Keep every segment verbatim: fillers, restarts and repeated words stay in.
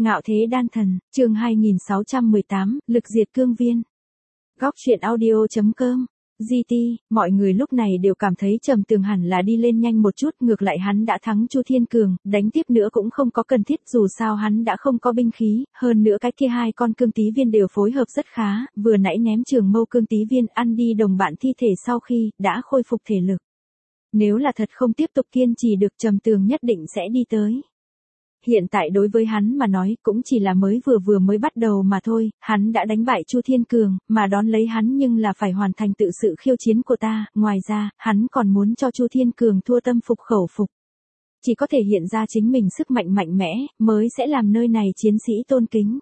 Ngạo thế đan thần, chương hai nghìn sáu trăm mười tám, lực diệt cương viên. Góc truyện audio chấm com. giê tê, mọi người lúc này đều cảm thấy Trầm Tường hẳn là đi lên nhanh một chút, ngược lại hắn đã thắng Chu Thiên Cường, đánh tiếp nữa cũng không có cần thiết, dù sao hắn đã không có binh khí, hơn nữa cái kia hai con cương tí viên đều phối hợp rất khá, vừa nãy ném trường mâu cương tí viên ăn đi đồng bạn thi thể sau khi đã khôi phục thể lực. Nếu là thật không tiếp tục kiên trì được, Trầm Tường nhất định sẽ đi tới. Hiện tại đối với hắn mà nói cũng chỉ là mới vừa vừa mới bắt đầu mà thôi, hắn đã đánh bại Chu Thiên Cường, mà đón lấy hắn nhưng là phải hoàn thành tự sự khiêu chiến của ta, ngoài ra, hắn còn muốn cho Chu Thiên Cường thua tâm phục khẩu phục. Chỉ có thể hiện ra chính mình sức mạnh mạnh mẽ, mới sẽ làm nơi này chiến sĩ tôn kính.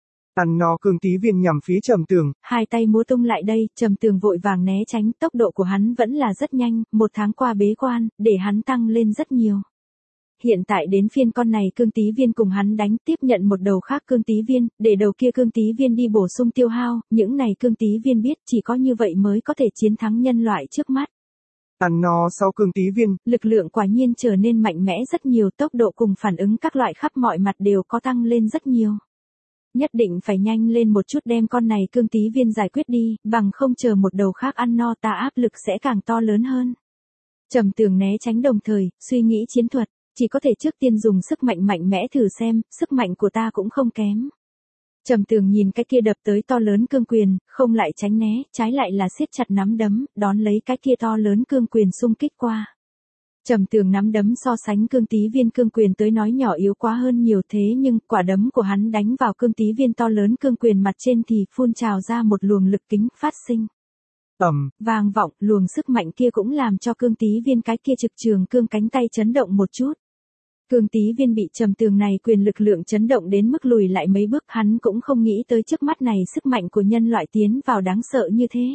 Ăn no cương tí viên nhằm phía Trầm Tường. Hai tay múa tung lại đây, Trầm Tường vội vàng né tránh, tốc độ của hắn vẫn là rất nhanh, một tháng qua bế quan, để hắn tăng lên rất nhiều. Hiện tại đến phiên con này cương tí viên cùng hắn đánh, tiếp nhận một đầu khác cương tí viên, để đầu kia cương tí viên đi bổ sung tiêu hao, những này cương tí viên biết chỉ có như vậy mới có thể chiến thắng nhân loại trước mắt. Ăn no sau cương tí viên, lực lượng quả nhiên trở nên mạnh mẽ rất nhiều, tốc độ cùng phản ứng các loại khắp mọi mặt đều có tăng lên rất nhiều. Nhất định phải nhanh lên một chút đem con này cương tí viên giải quyết đi, bằng không chờ một đầu khác ăn no ta áp lực sẽ càng to lớn hơn. Trầm Tường né tránh đồng thời, suy nghĩ chiến thuật. Chỉ có thể trước tiên dùng sức mạnh mạnh mẽ thử xem, sức mạnh của ta cũng không kém. Trầm Tường nhìn cái kia đập tới to lớn cương quyền, không lại tránh né, trái lại là siết chặt nắm đấm, đón lấy cái kia to lớn cương quyền xung kích qua. Trầm Tường nắm đấm so sánh cương tí viên cương quyền tới nói nhỏ yếu quá hơn nhiều, thế nhưng quả đấm của hắn đánh vào cương tí viên to lớn cương quyền mặt trên thì phun trào ra một luồng lực kính phát sinh. Ầm, vang vọng, luồng sức mạnh kia cũng làm cho cương tí viên cái kia trực trường cương cánh tay chấn động một chút. Cương tí viên bị Trầm Tường này quyền lực lượng chấn động đến mức lùi lại mấy bước, hắn cũng không nghĩ tới trước mắt này sức mạnh của nhân loại tiến vào đáng sợ như thế.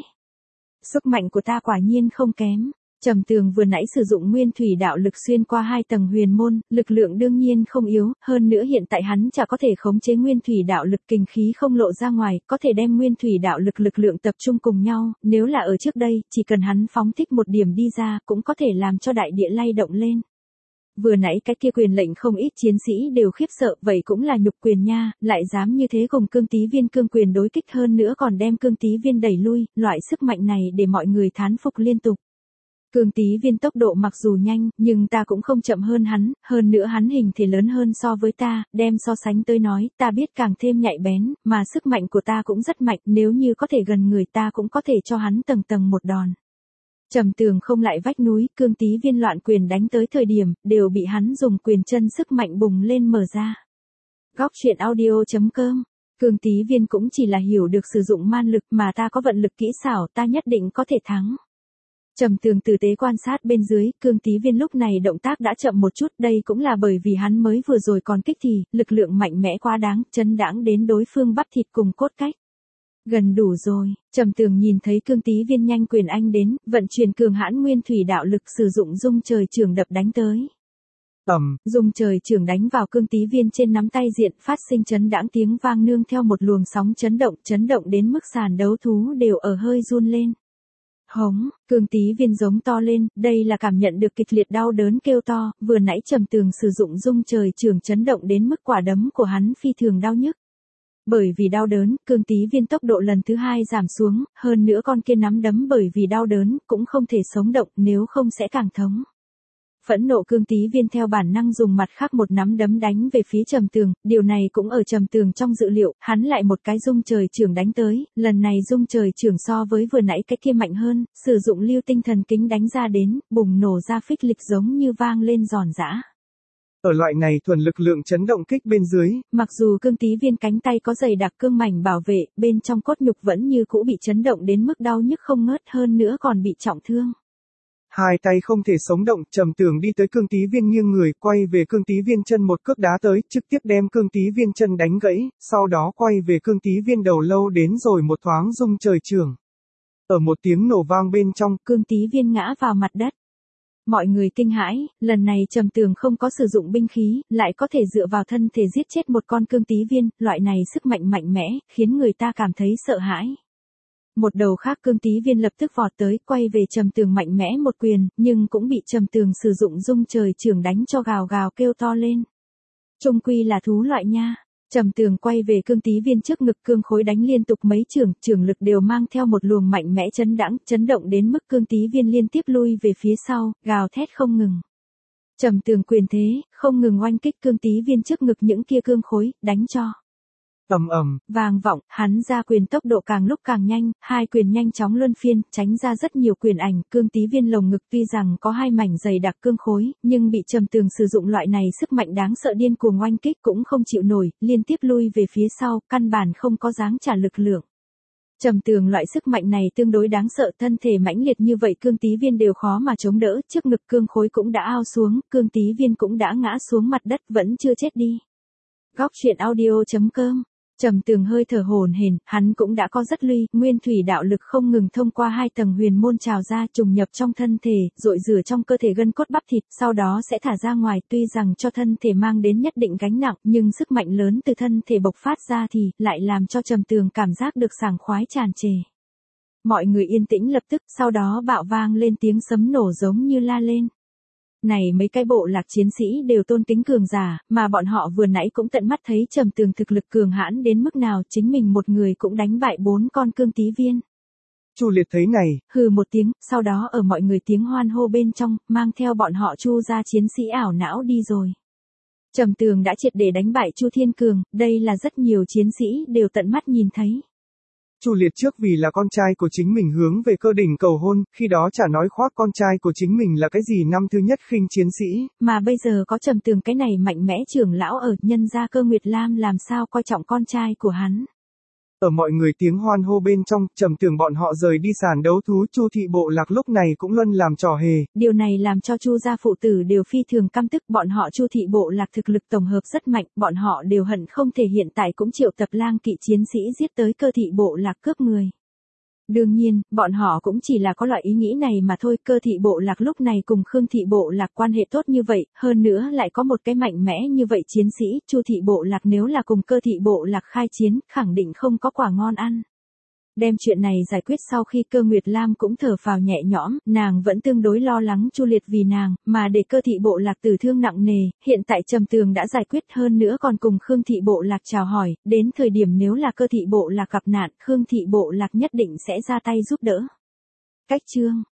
Sức mạnh của ta quả nhiên không kém. Trầm Tường vừa nãy sử dụng nguyên thủy đạo lực xuyên qua hai tầng huyền môn, lực lượng đương nhiên không yếu, hơn nữa hiện tại hắn chả có thể khống chế nguyên thủy đạo lực kình khí không lộ ra ngoài, có thể đem nguyên thủy đạo lực lực lượng tập trung cùng nhau, nếu là ở trước đây, chỉ cần hắn phóng thích một điểm đi ra, cũng có thể làm cho đại địa lay động lên. Vừa nãy cái kia quyền lệnh không ít chiến sĩ đều khiếp sợ, vậy cũng là nhục quyền nha, lại dám như thế cùng cương tí viên cương quyền đối kích, hơn nữa còn đem cương tí viên đẩy lui, loại sức mạnh này để mọi người thán phục liên tục. Cương tí viên tốc độ mặc dù nhanh, nhưng ta cũng không chậm hơn hắn, hơn nữa hắn hình thể lớn hơn so với ta, đem so sánh tới nói, ta biết càng thêm nhạy bén, mà sức mạnh của ta cũng rất mạnh, nếu như có thể gần người ta cũng có thể cho hắn tầng tầng một đòn. Trầm Tường không lại vách núi, cương tí viên loạn quyền đánh tới thời điểm, đều bị hắn dùng quyền chân sức mạnh bùng lên mở ra. Góc truyện audio chấm com. Cương tí viên cũng chỉ là hiểu được sử dụng man lực, mà ta có vận lực kỹ xảo, ta nhất định có thể thắng. Trầm Tường tử tế quan sát bên dưới, cương tí viên lúc này động tác đã chậm một chút, đây cũng là bởi vì hắn mới vừa rồi còn kích thì, lực lượng mạnh mẽ quá đáng, chấn đãng đến đối phương bắp thịt cùng cốt cách. Gần đủ rồi, Trầm Tường nhìn thấy cương tí viên nhanh quyền anh đến, vận chuyển cường hãn nguyên thủy đạo lực sử dụng dung trời chưởng đập đánh tới. Ầm, dung trời chưởng đánh vào cương tí viên trên nắm tay diện, phát sinh chấn đãng tiếng vang nương theo một luồng sóng chấn động, chấn động đến mức sàn đấu thú đều ở hơi run lên. Hống, cương tí viên giống to lên, đây là cảm nhận được kịch liệt đau đớn kêu to, vừa nãy Trầm Tường sử dụng dung trời chưởng chấn động đến mức quả đấm của hắn phi thường đau nhức. Bởi vì đau đớn, cương tí viên tốc độ lần thứ hai giảm xuống, hơn nữa con kia nắm đấm bởi vì đau đớn, cũng không thể sống động, nếu không sẽ càng thống. Phẫn nộ cương tí viên theo bản năng dùng mặt khác một nắm đấm đánh về phía Trầm Tường, điều này cũng ở Trầm Tường trong dự liệu, hắn lại một cái dung trời chưởng đánh tới, lần này dung trời chưởng so với vừa nãy cái kia mạnh hơn, sử dụng lưu tinh thần kính đánh ra đến, bùng nổ ra phích lịch giống như vang lên giòn giã. Ở loại này thuần lực lượng chấn động kích bên dưới, mặc dù cương tí viên cánh tay có dày đặc cương mảnh bảo vệ, bên trong cốt nhục vẫn như cũ bị chấn động đến mức đau nhức không ngớt, hơn nữa còn bị trọng thương. Hai tay không thể sống động, Trầm Tường đi tới cương tí viên nghiêng người, quay về cương tí viên chân một cước đá tới, trực tiếp đem cương tí viên chân đánh gãy, sau đó quay về cương tí viên đầu lâu đến rồi một thoáng dung trời chưởng. Ở một tiếng nổ vang bên trong, cương tí viên ngã vào mặt đất. Mọi người kinh hãi, lần này Trầm Tường không có sử dụng binh khí, lại có thể dựa vào thân thể giết chết một con cương tí viên, loại này sức mạnh mạnh mẽ, khiến người ta cảm thấy sợ hãi. Một đầu khác cương tí viên lập tức vọt tới, quay về Trầm Tường mạnh mẽ một quyền, nhưng cũng bị Trầm Tường sử dụng dung trời chưởng đánh cho gào gào kêu to lên. Trung quy là thú loại nha. Trầm Tường quay về Cương Tí Viên trước ngực cương khối đánh liên tục mấy trường, trường lực đều mang theo một luồng mạnh mẽ chấn đãng, chấn động đến mức Cương Tí Viên liên tiếp lui về phía sau, gào thét không ngừng. Trầm Tường quyền thế, không ngừng oanh kích Cương Tí Viên trước ngực những kia cương khối, đánh cho. Ầm ầm, vang vọng, hắn ra quyền tốc độ càng lúc càng nhanh, hai quyền nhanh chóng luân phiên, tránh ra rất nhiều quyền ảnh, Cương Tí Viên lồng ngực tuy rằng có hai mảnh dày đặc cương khối, nhưng bị Trầm Tường sử dụng loại này sức mạnh đáng sợ điên cuồng oanh kích cũng không chịu nổi, liên tiếp lui về phía sau, căn bản không có dáng trả lực lượng. Trầm Tường loại sức mạnh này tương đối đáng sợ, thân thể mãnh liệt như vậy Cương Tí Viên đều khó mà chống đỡ, trước ngực cương khối cũng đã ao xuống, Cương Tí Viên cũng đã ngã xuống mặt đất vẫn chưa chết đi. Góc truyện audio chấm com. Trầm Tường hơi thở hổn hển, hắn cũng đã có rất lui, nguyên thủy đạo lực không ngừng thông qua hai tầng huyền môn trào ra, trùng nhập trong thân thể, rội rửa trong cơ thể gân cốt bắp thịt, sau đó sẽ thả ra ngoài, tuy rằng cho thân thể mang đến nhất định gánh nặng, nhưng sức mạnh lớn từ thân thể bộc phát ra thì lại làm cho Trầm Tường cảm giác được sảng khoái tràn trề. Mọi người yên tĩnh lập tức, sau đó bạo vang lên tiếng sấm nổ giống như la lên. Này mấy cái bộ lạc chiến sĩ đều tôn kính cường giả, mà bọn họ vừa nãy cũng tận mắt thấy Trầm Tường thực lực cường hãn đến mức nào, chính mình một người cũng đánh bại bốn con Cương Tí Viên. Chu Liệt thấy này, hừ một tiếng, sau đó ở mọi người tiếng hoan hô bên trong, mang theo bọn họ Chu gia chiến sĩ ảo não đi rồi. Trầm Tường đã triệt để đánh bại Chu Thiên Cường, đây là rất nhiều chiến sĩ đều tận mắt nhìn thấy. Chu Liệt trước vì là con trai của chính mình hướng về Cơ Đỉnh cầu hôn, khi đó chả nói khoác con trai của chính mình là cái gì năm thứ nhất khinh chiến sĩ. Mà bây giờ có Trầm Tường cái này mạnh mẽ trưởng lão ở, nhân gia Cơ Nguyệt Lam làm sao coi trọng con trai của hắn. Ở mọi người tiếng hoan hô bên trong, Trầm Tường bọn họ rời đi sàn đấu thú, Chu thị bộ lạc lúc này cũng luôn làm trò hề. Điều này làm cho Chu gia phụ tử đều phi thường căm tức, bọn họ Chu thị bộ lạc thực lực tổng hợp rất mạnh, bọn họ đều hận không thể hiện tại cũng triệu tập lang kỵ chiến sĩ giết tới Cơ thị bộ lạc cướp người. Đương nhiên, bọn họ cũng chỉ là có loại ý nghĩ này mà thôi, Cơ thị bộ lạc lúc này cùng Khương thị bộ lạc quan hệ tốt như vậy, hơn nữa lại có một cái mạnh mẽ như vậy chiến sĩ, Chu thị bộ lạc nếu là cùng Cơ thị bộ lạc khai chiến, khẳng định không có quả ngon ăn. Đem chuyện này giải quyết sau khi Cơ Nguyệt Lam cũng thở phào nhẹ nhõm, nàng vẫn tương đối lo lắng Chu Liệt vì nàng, mà để Cơ thị bộ lạc tử thương nặng nề, hiện tại Trầm Tường đã giải quyết hơn nữa còn cùng Khương thị bộ lạc chào hỏi, đến thời điểm nếu là Cơ thị bộ lạc gặp nạn, Khương thị bộ lạc nhất định sẽ ra tay giúp đỡ. Cách chương